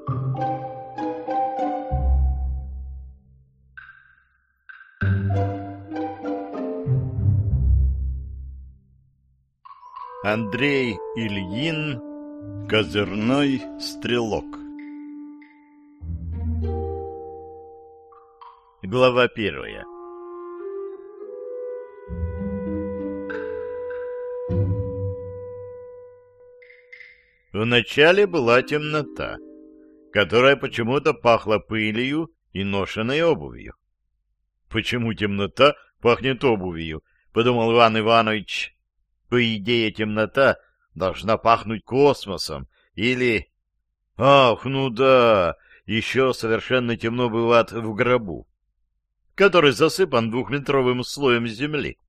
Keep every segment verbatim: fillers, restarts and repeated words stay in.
Андрей Ильин, козырной стрелок. Глава первая. Вначале была темнота, которая почему-то пахла пылью и ношеной обувью. «Почему темнота пахнет обувью?» — подумал Иван Иванович. По идее, темнота должна пахнуть космосом или... Ах, ну да, еще совершенно темно бывает в гробу, который засыпан двухметровым слоем земли.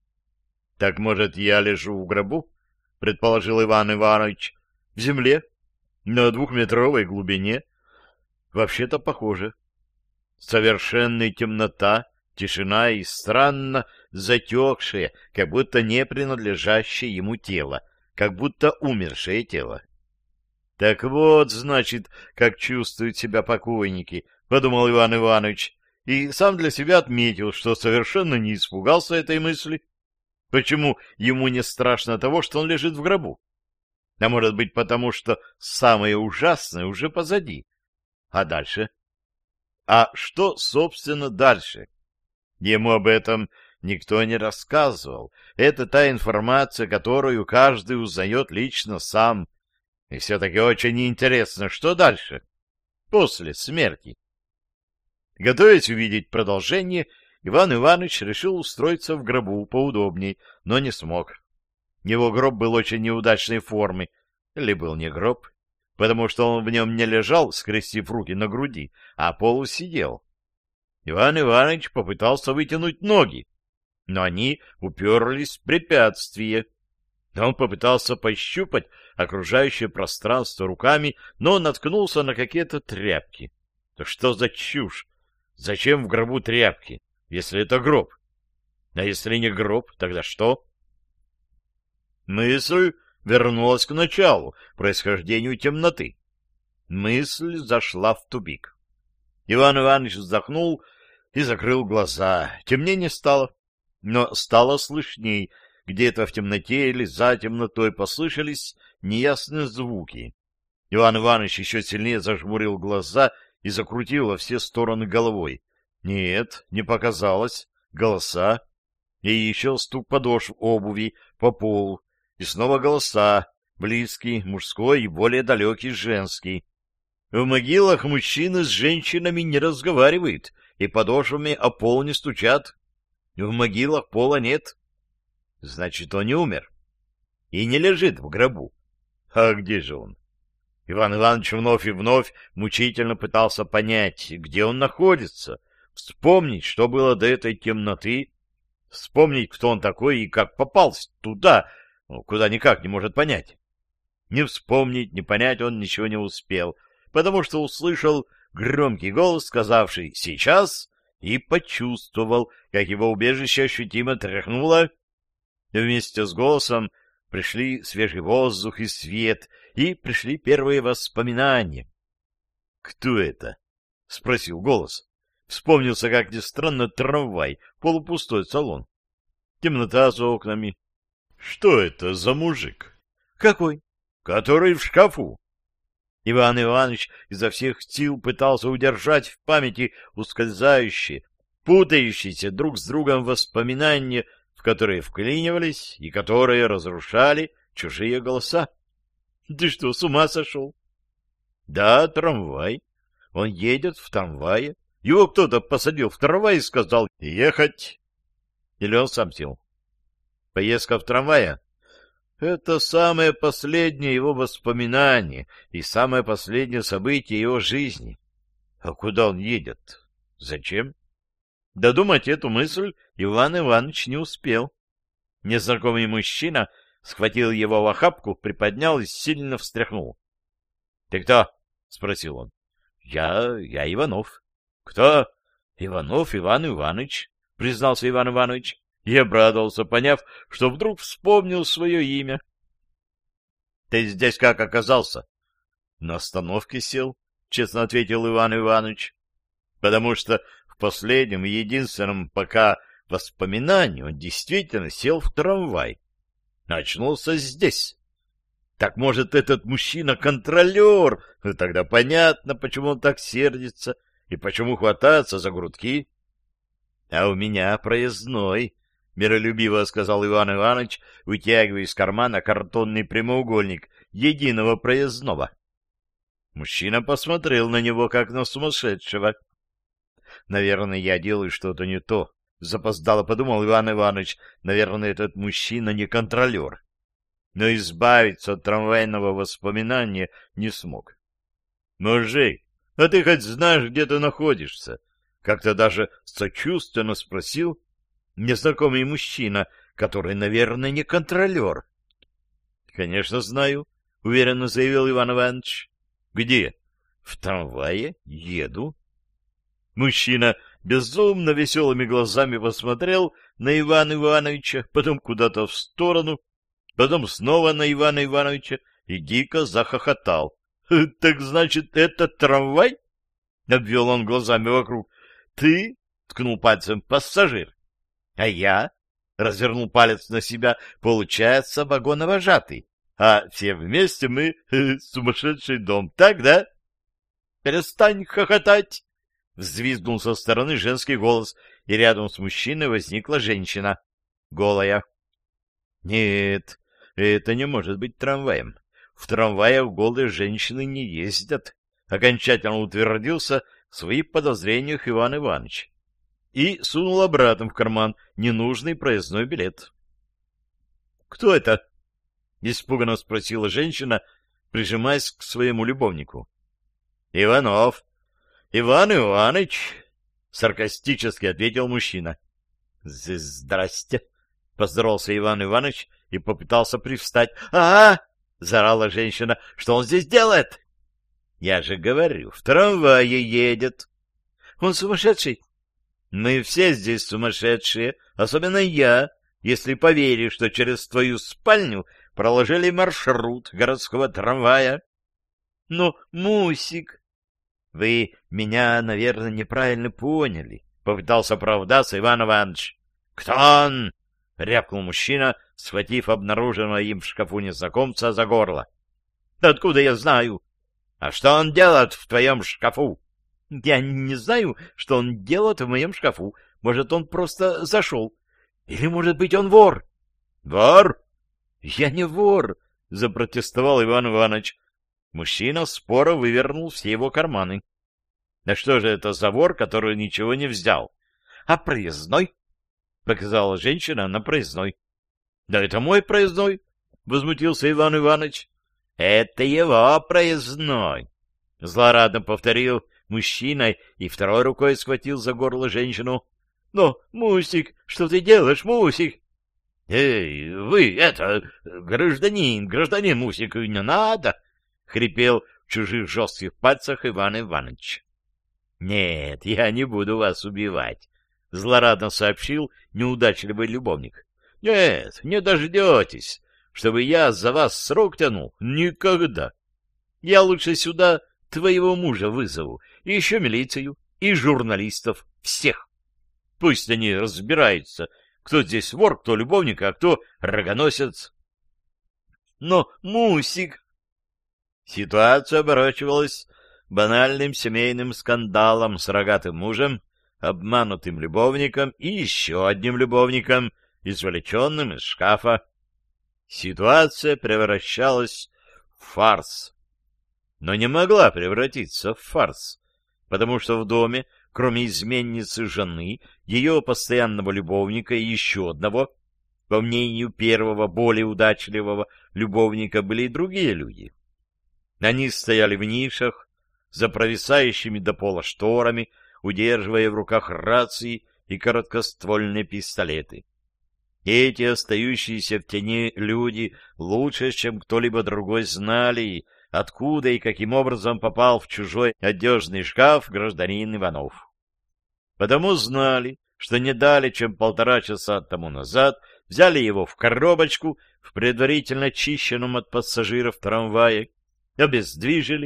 Так, может, я лежу в гробу, предположил Иван Иванович, в земле, на двухметровой глубине? Вообще-то похоже. Совершенная темнота, тишина и странно затекшее, как будто не принадлежащее ему тело, как будто умершее тело. Так вот, значит, как чувствуют себя покойники, подумал Иван Иванович, и сам для себя отметил, что совершенно не испугался этой мысли. Почему ему не страшно того, что он лежит в гробу? А может быть, потому что самое ужасное уже позади. А дальше? А что, собственно, дальше? Ему об этом никто не рассказывал. Это та информация, которую каждый узнает лично сам. И все-таки очень интересно, что дальше, после смерти. Готовясь увидеть продолжение, Иван Иванович решил устроиться в гробу поудобней, но не смог. Его гроб был очень неудачной формы, или был не гроб, потому что он в нем не лежал, скрестив руки на груди, а полусидел. Иван Иванович попытался вытянуть ноги, но они уперлись в препятствие. Он попытался пощупать окружающее пространство руками, но наткнулся на какие-то тряпки. Да что за чушь? Зачем в гробу тряпки, если это гроб? А если не гроб, тогда что? Мысль вернулась к началу, происхождению темноты. Мысль зашла в тупик. Иван Иванович вздохнул и закрыл глаза. Темнее не стало, но стало слышней. Где-то в темноте или за темнотой послышались неясные звуки. Иван Иванович еще сильнее зажмурил глаза и закрутил во все стороны головой. Нет, не показалось. Голоса. И еще стук подошв обуви по полу. И снова голоса. Близкий, мужской и более далекий женский. В могилах мужчины с женщинами не разговаривают и подошвами о пол не стучат. В могилах пола нет. Значит, он не умер. И не лежит в гробу. А где же он? Иван Иванович вновь и вновь мучительно пытался понять, где он находится, вспомнить, что было до этой темноты, вспомнить, кто он такой и как попал туда, куда никак не может понять. Не вспомнить, не понять он ничего не успел, потому что услышал громкий голос, сказавший «сейчас», и почувствовал, как его убежище ощутимо тряхнуло. Вместе с голосом пришли свежий воздух и свет, и пришли первые воспоминания. «Кто это?» — спросил голос. Вспомнился, как ни странно, трамвай, полупустой салон. Темнота за окнами. «Что это за мужик?» «Какой?» «Который в шкафу». Иван Иванович изо всех сил пытался удержать в памяти ускользающие, путающиеся друг с другом воспоминания, в которые вклинивались и которые разрушали чужие голоса. Ты что, с ума сошел? Да, трамвай. Он едет в трамвае. Его кто-то посадил в трамвай и сказал «ехать». Или он сам сел. Поездка в трамвае — это самое последнее его воспоминание и самое последнее событие его жизни. А куда он едет? Зачем? Додумать эту мысль Иван Иванович не успел. Незнакомый мужчина схватил его в охапку, приподнял и сильно встряхнул. — Ты кто? — спросил он. — Я... я Иванов. — Кто? — Иванов Иван Иванович, — признался Иван Иванович и обрадовался, поняв, что вдруг вспомнил свое имя. — Ты здесь как оказался? — На остановке сел. честно ответил Иван Иванович, потому что в последнем и единственном пока воспоминании он действительно сел в трамвай. Очнулся здесь. Так может, этот мужчина контролер? Тогда понятно, почему он так сердится и почему хватается за грудки. — А у меня проездной, — миролюбиво сказал Иван Иванович, вытягивая из кармана картонный прямоугольник единого проездного. Мужчина посмотрел на него, как на сумасшедшего. — Наверное, я делаю что-то не то, — запоздало подумал Иван Иванович. Наверное, этот мужчина не контролер. Но избавиться от трамвайного воспоминания не смог. — Мужик, а ты хоть знаешь, где ты находишься? — как-то даже сочувственно спросил незнакомый мужчина, который, наверное, не контролер. — Конечно, знаю, — уверенно заявил Иван Иванович. — Где? — В трамвае. Еду. Мужчина безумно веселыми глазами посмотрел на Ивана Ивановича, потом куда-то в сторону, потом снова на Ивана Ивановича и дико захохотал. — Так значит, это трамвай? — обвел он глазами вокруг. — Ты? — ткнул пальцем. — Пассажир. — А я? — развернул палец на себя. — Получается, вагоновожатый. А все вместе мы сумасшедший дом. Так, да? — Перестань хохотать! — взвизгнул со стороны женский голос, и рядом с мужчиной возникла женщина, голая. — Нет, это не может быть трамваем. В трамваях голые женщины не ездят. Окончательно утвердился в своих подозрениях Иван Иванович и сунул обратно в карман ненужный проездной билет. — Кто это? — испуганно спросила женщина, прижимаясь к своему любовнику. — Иванов. — Иван Иванович, — саркастически ответил мужчина. — Здрасте, — поздоровался Иван Иванович и попытался привстать. А — А-а! — заорала женщина. — Что он здесь делает? — Я же говорю, в трамвае едет. — Он сумасшедший? — Мы все здесь сумасшедшие, особенно я, если поверишь, что через твою спальню проложили маршрут городского трамвая. — Но, Мусик... — Вы меня, наверное, неправильно поняли, — попытался оправдаться Иван Иванович. — Кто он? — рявкнул мужчина, схватив обнаруженного им в шкафу незнакомца за горло. — Откуда я знаю? — А что он делает в твоем шкафу? — Я не знаю, что он делает в моем шкафу. Может, он просто зашел. Или, может быть, он вор? — Вор? — Я не вор, — запротестовал Иван Иванович. Мужчина споро вывернул все его карманы. — Да что же это за вор, который ничего не взял? — А проездной? — показала женщина на проездной. — Да это мой проездной, — возмутился Иван Иванович. — Это его проездной, — злорадно повторил мужчина и второй рукой схватил за горло женщину. — Но, Мусик, что ты делаешь, Мусик? — Эй, вы, это, гражданин, гражданин Мусик, не надо! — хрипел в чужих жестких пальцах Иван Иванович. — Нет, я не буду вас убивать, — злорадно сообщил неудачливый любовник. — Нет, не дождетесь, чтобы я за вас срок тянул. Никогда. Я лучше сюда твоего мужа вызову, и еще милицию, и журналистов, всех. Пусть они разбираются, кто здесь вор, кто любовник, а кто рогоносец. Но, Мусик... Ситуация оборачивалась банальным семейным скандалом с рогатым мужем, обманутым любовником и еще одним любовником, извлеченным из шкафа. Ситуация превращалась в фарс. Но не могла превратиться в фарс, потому что в доме, кроме изменницы жены, ее постоянного любовника и еще одного, по мнению первого, более удачливого любовника, были и другие люди. Они стояли в нишах, за провисающими до пола шторами, удерживая в руках рации и короткоствольные пистолеты. Эти остающиеся в тени люди лучше, чем кто-либо другой, знали, откуда и каким образом попал в чужой одежный шкаф гражданин Иванов. Потому знали, что не дали, чем полтора часа тому назад взяли его в коробочку в предварительно очищенном от пассажиров трамвае, обездвижили,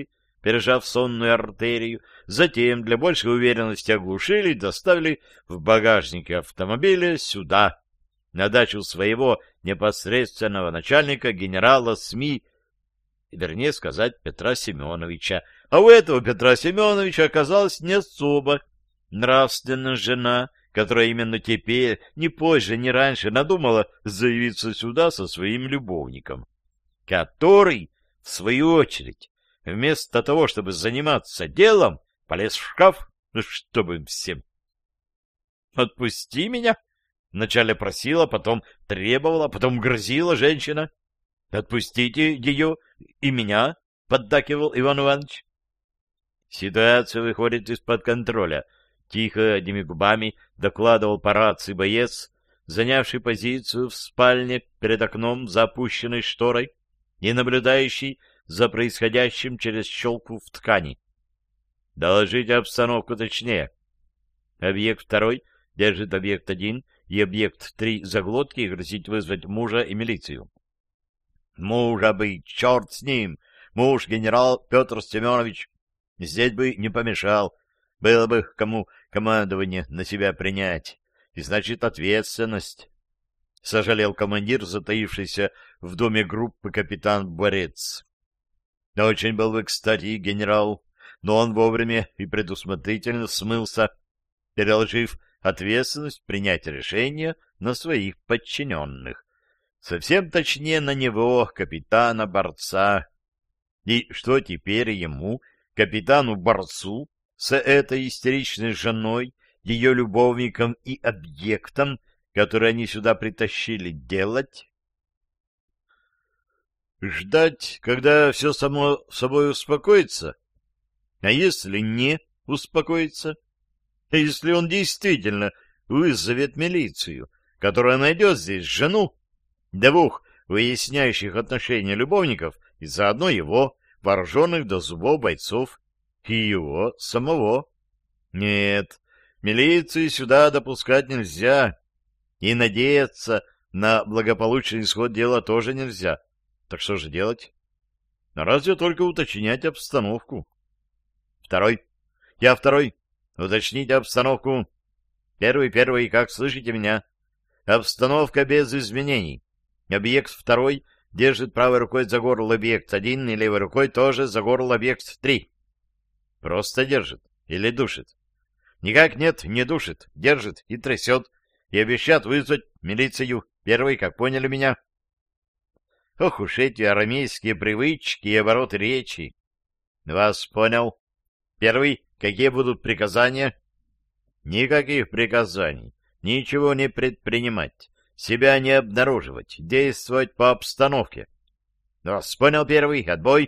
пережав сонную артерию, затем для большей уверенности оглушили и доставили в багажнике автомобиля сюда, на дачу своего непосредственного начальника генерала СМИ, вернее сказать, Петра Семеновича. А у этого Петра Семеновича оказалась не особо нравственная жена, которая именно теперь, ни позже, ни раньше, надумала заявиться сюда со своим любовником, который, в свою очередь, вместо того, чтобы заниматься делом, полез в шкаф, чтобы им всем. «Отпусти меня!» — вначале просила, потом требовала, потом грозила женщина. «Отпустите ее и меня!» — поддакивал Иван Иванович. «Ситуация выходит из-под контроля», — тихо, одними губами докладывал по рации боец, занявший позицию в спальне перед окном за опущенной шторой и наблюдающий за происходящим через щелку в ткани. «Доложите обстановку точнее. Объект второй держит объект один и объект три за глотки и грозит вызвать мужа и милицию». «Мужа бы, черт с ним! Муж, генерал Петр Семенович, здесь бы не помешал. Было бы кому командование на себя принять. И значит, ответственность», — сожалел командир, затаившийся в доме группы капитан Борец. «Очень был бы, кстати, генерал, но он вовремя и предусмотрительно смылся, переложив ответственность принять решение на своих подчиненных. Совсем точнее на него, капитана-борца. И что теперь ему, капитану-борцу, с этой истеричной женой, ее любовником и объектом, который они сюда притащили, делать? Ждать, когда все само собой успокоится? А если не успокоится? А если он действительно вызовет милицию, которая найдет здесь жену, двух выясняющих отношения любовников и заодно его, вооруженных до зубов бойцов, и его самого? Нет, милиции сюда допускать нельзя, и надеяться на благополучный исход дела тоже нельзя. Так что же делать? Разве только уточнять обстановку. Второй. Я второй. Уточните обстановку. Первый, первый, как слышите меня? Обстановка без изменений. Объект второй держит правой рукой за горло объект один и левой рукой тоже за горло объект три. Просто держит или душит? Никак нет, не душит, держит и трясет, и обещает вызвать милицию. Первый, как поняли меня? Ох уж эти арамейские привычки и обороты речи. Вас понял. Первый, какие будут приказания? Никаких приказаний, ничего не предпринимать. Себя не обнаруживать, действовать по обстановке. Вас понял, первый, отбой.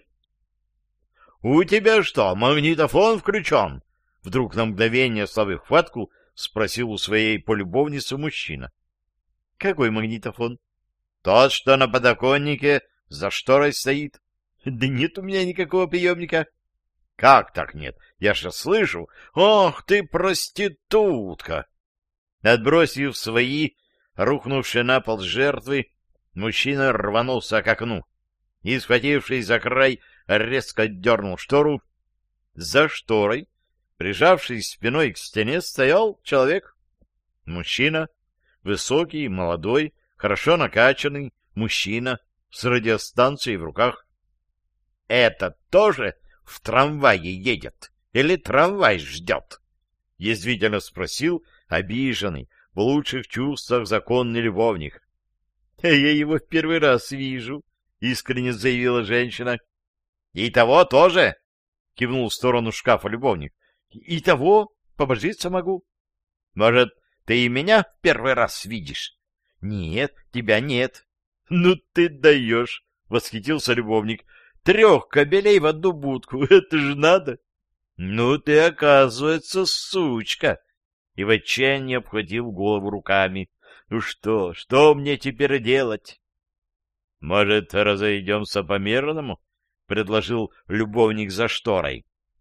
— У тебя что, магнитофон включен? Вдруг на мгновение слабый хватку спросил у своей полюбовницы мужчина. — Какой магнитофон? — Тот, что на подоконнике за шторой стоит. — Да нет у меня никакого приемника. — Как так нет? Я же слышу. Ох ты, проститутка! Отбросив свои рухнувшие на пол жертвы, мужчина рванулся к окну и, схватившись за край, резко дернул штору. За шторой, прижавшись спиной к стене, стоял человек. Мужчина, высокий, молодой, хорошо накачанный, мужчина с радиостанцией в руках. — Это тоже в трамвае едет или трамвай ждет? — язвительно спросил обиженный, в лучших чувствах законный любовник. — Я его в первый раз вижу, — искренне заявила женщина. — И того тоже? — кивнул в сторону шкафа любовник. — И того побожиться могу. — Может, ты и меня в первый раз видишь? — Нет, тебя нет. — Ну ты даешь, — восхитился любовник. — Трех кобелей в одну будку, это же надо. — Ну ты, оказывается, сучка. И в отчаянии обхватил голову руками. Ну что, что мне теперь делать? — Может, разойдемся по-мирному? — предложил любовник за шторой.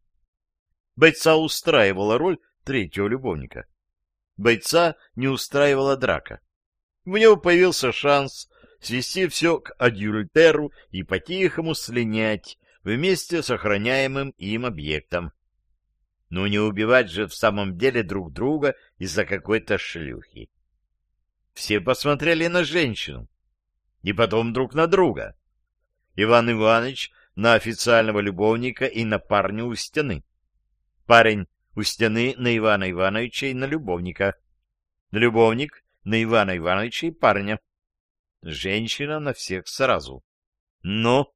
Бойца устраивала роль третьего любовника. Бойца не устраивала драка. У него появился шанс свести все к адюльтеру и по-тихому слинять, вместе с охраняемым им объектом. Ну не убивать же в самом деле друг друга из-за какой-то шлюхи. Все посмотрели на женщину, и потом друг на друга. Иван Иванович на официального любовника и на парня у стены. Парень у стены на Ивана Ивановича и на любовника. Любовник на Ивана Ивановича и парня. Женщина на всех сразу. Но...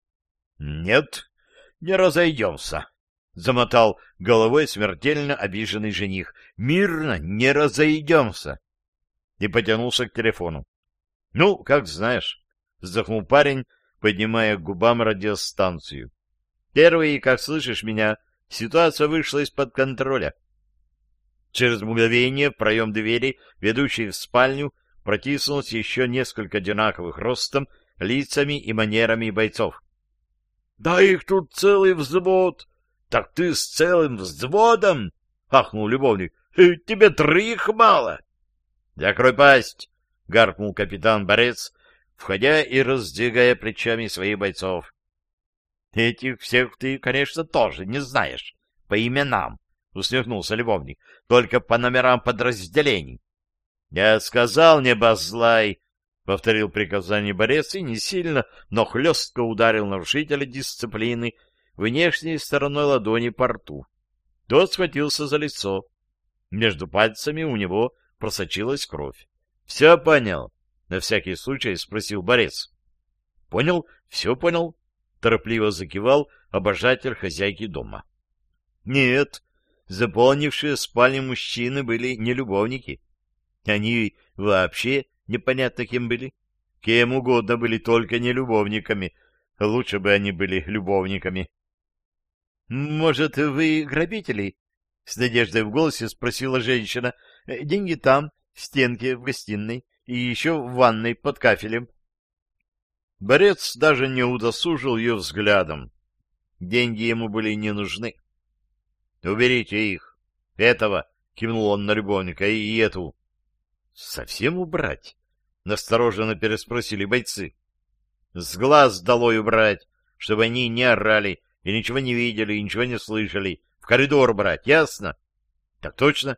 Нет, не разойдемся, — замотал головой смертельно обиженный жених. Мирно не разойдемся. И потянулся к телефону. — Ну, как знаешь, — вздохнул парень, поднимая к губам радиостанцию. — Первый, как слышишь меня, ситуация вышла из-под контроля. Через мгновение в проем двери, ведущей в спальню, протиснулось еще несколько одинаковых ростом, лицами и манерами бойцов. — Да их тут целый взвод! Так ты с целым взводом? — ахнул любовник. — Тебе троих мало! — Закрой пасть! — гаркнул капитан-борец, входя и раздвигая плечами своих бойцов. — Этих всех ты, конечно, тоже не знаешь по именам, — усмехнулся любовник, — только по номерам подразделений. — Я сказал, не базлай, — повторил приказание борец и не сильно, но хлестко ударил нарушителя дисциплины внешней стороной ладони по рту. Тот схватился за лицо. Между пальцами у него просочилась кровь. — Все понял? — на всякий случай спросил борец. — Понял, все понял, — торопливо закивал обожатель хозяйки дома. — Нет, заполнившие спальни мужчины были не любовники. Они вообще непонятно кем были. Кем угодно были, только не любовниками. Лучше бы они были любовниками. — Может, вы грабители? — с надеждой в голосе спросила женщина. — Деньги там, в стенке, в гостиной, и еще в ванной под кафелем. Борец даже не удосужил ее взглядом. Деньги ему были не нужны. — Уберите их. Этого, — кивнул он на любовника, — и эту. — Совсем убрать? — настороженно переспросили бойцы. — С глаз долой убрать, чтобы они не орали и ничего не видели, и ничего не слышали. В коридор брать, ясно? — Так точно.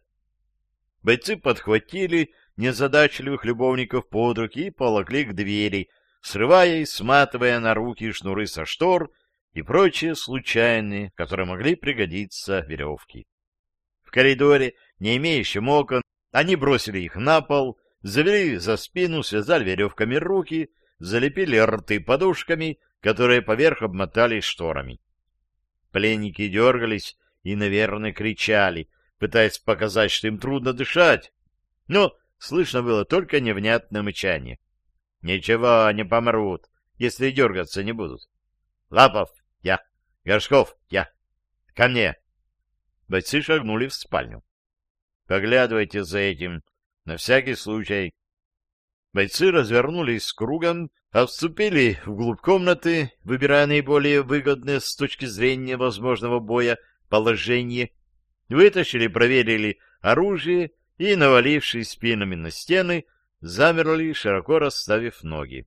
Бойцы подхватили незадачливых любовников под руки и поволокли к двери, срывая и сматывая на руки шнуры со штор и прочие случайные, которые могли пригодиться, веревки. В коридоре, не имеющим окон, они бросили их на пол, завели за спину, связали веревками руки, залепили рты подушками, которые поверх обмотались шторами. Пленники дергались и, наверное, кричали, пытаясь показать, что им трудно дышать, но слышно было только невнятное мычание. Ничего, не помрут, если дергаться не будут. Лапов, я. Горшков, я. Ко мне. Бойцы шагнули в спальню. Поглядывайте за этим, на всякий случай. Бойцы развернулись кругом, отступили вглубь комнаты, выбирая наиболее выгодное с точки зрения возможного боя положение, вытащили, проверили оружие и, навалившись спинами на стены, замерли, широко расставив ноги.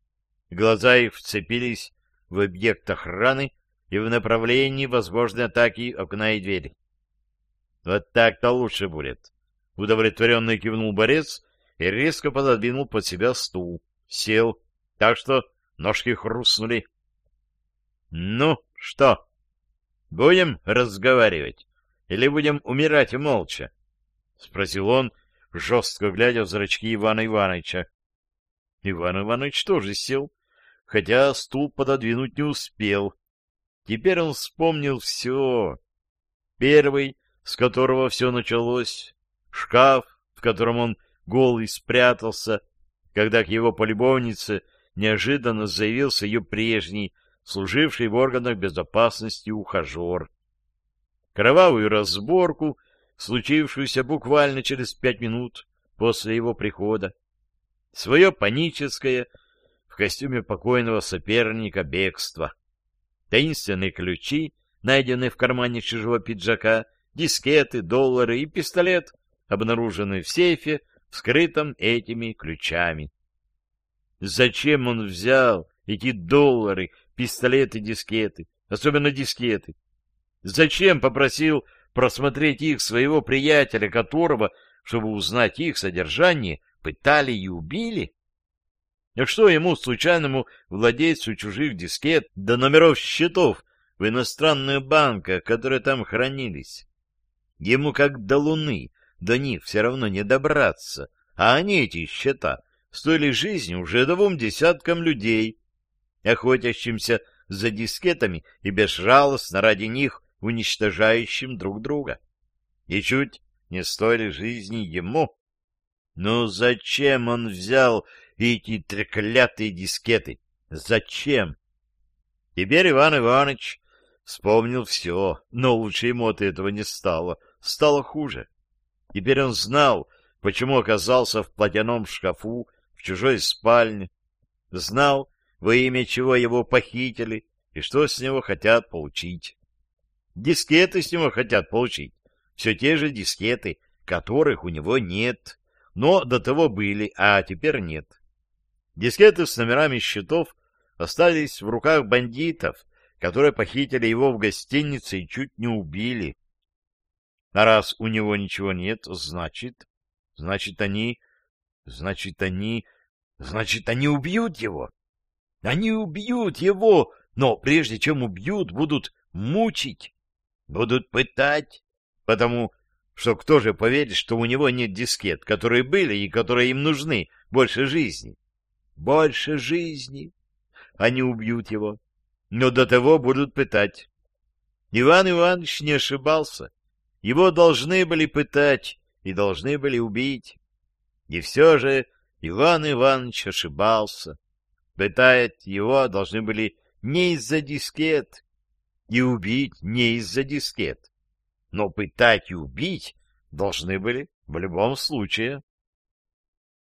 Глаза их вцепились в объект охраны и в направлении возможной атаки окна и двери. — Вот так-то лучше будет. Удовлетворенно кивнул борец и резко пододвинул под себя стул. Сел, так что ножки хрустнули. — Ну, что, будем разговаривать или будем умирать молча? — спросил он, жестко глядя в зрачки Ивана Ивановича. Иван Иванович тоже сел, хотя стул пододвинуть не успел. Теперь он вспомнил все. Первый, с которого все началось, шкаф, в котором он голый спрятался, когда к его полюбовнице неожиданно заявился ее прежний, служивший в органах безопасности ухажер. Кровавую разборку, случившуюся буквально через пять минут после его прихода, свое паническое в костюме покойного соперника бегство, таинственные ключи, найденные в кармане чужого пиджака, дискеты, доллары и пистолет, обнаруженный в сейфе, вскрытом этими ключами. Зачем он взял эти доллары, пистолеты, дискеты, особенно дискеты? Зачем попросил просмотреть их своего приятеля, которого, чтобы узнать их содержание, пытали и убили? А что ему, случайному владельцу чужих дискет, до номеров счетов в иностранных банках, которые там хранились? Ему как до Луны, до них все равно не добраться, а они, эти счета, стоили жизни уже двум десяткам людей, охотящимся за дискетами и безжалостно ради них уничтожающим друг друга. И чуть не стоили жизни ему. Ну зачем он взял эти треклятые дискеты? Зачем? Теперь Иван Иванович вспомнил все, но лучше ему от этого не стало. Стало хуже. Теперь он знал, почему оказался в платяном шкафу в чужой спальне, знал, во имя чего его похитили и что с него хотят получить. Дискеты с него хотят получить, все те же дискеты, которых у него нет, но до того были, а теперь нет. Дискеты с номерами счетов остались в руках бандитов, которые похитили его в гостинице и чуть не убили. А раз у него ничего нет, значит, значит они, значит они, значит они убьют его. Они убьют его, но прежде чем убьют, будут мучить, будут пытать, потому что кто же поверит, что у него нет дискет, которые были и которые им нужны больше жизни? Больше жизни. Они убьют его, но до того будут пытать. Иван Иванович не ошибался. Его должны были пытать и должны были убить. И все же Иван Иванович ошибался. Пытать его должны были не из-за дискет и убить не из-за дискет. Но пытать и убить должны были в любом случае.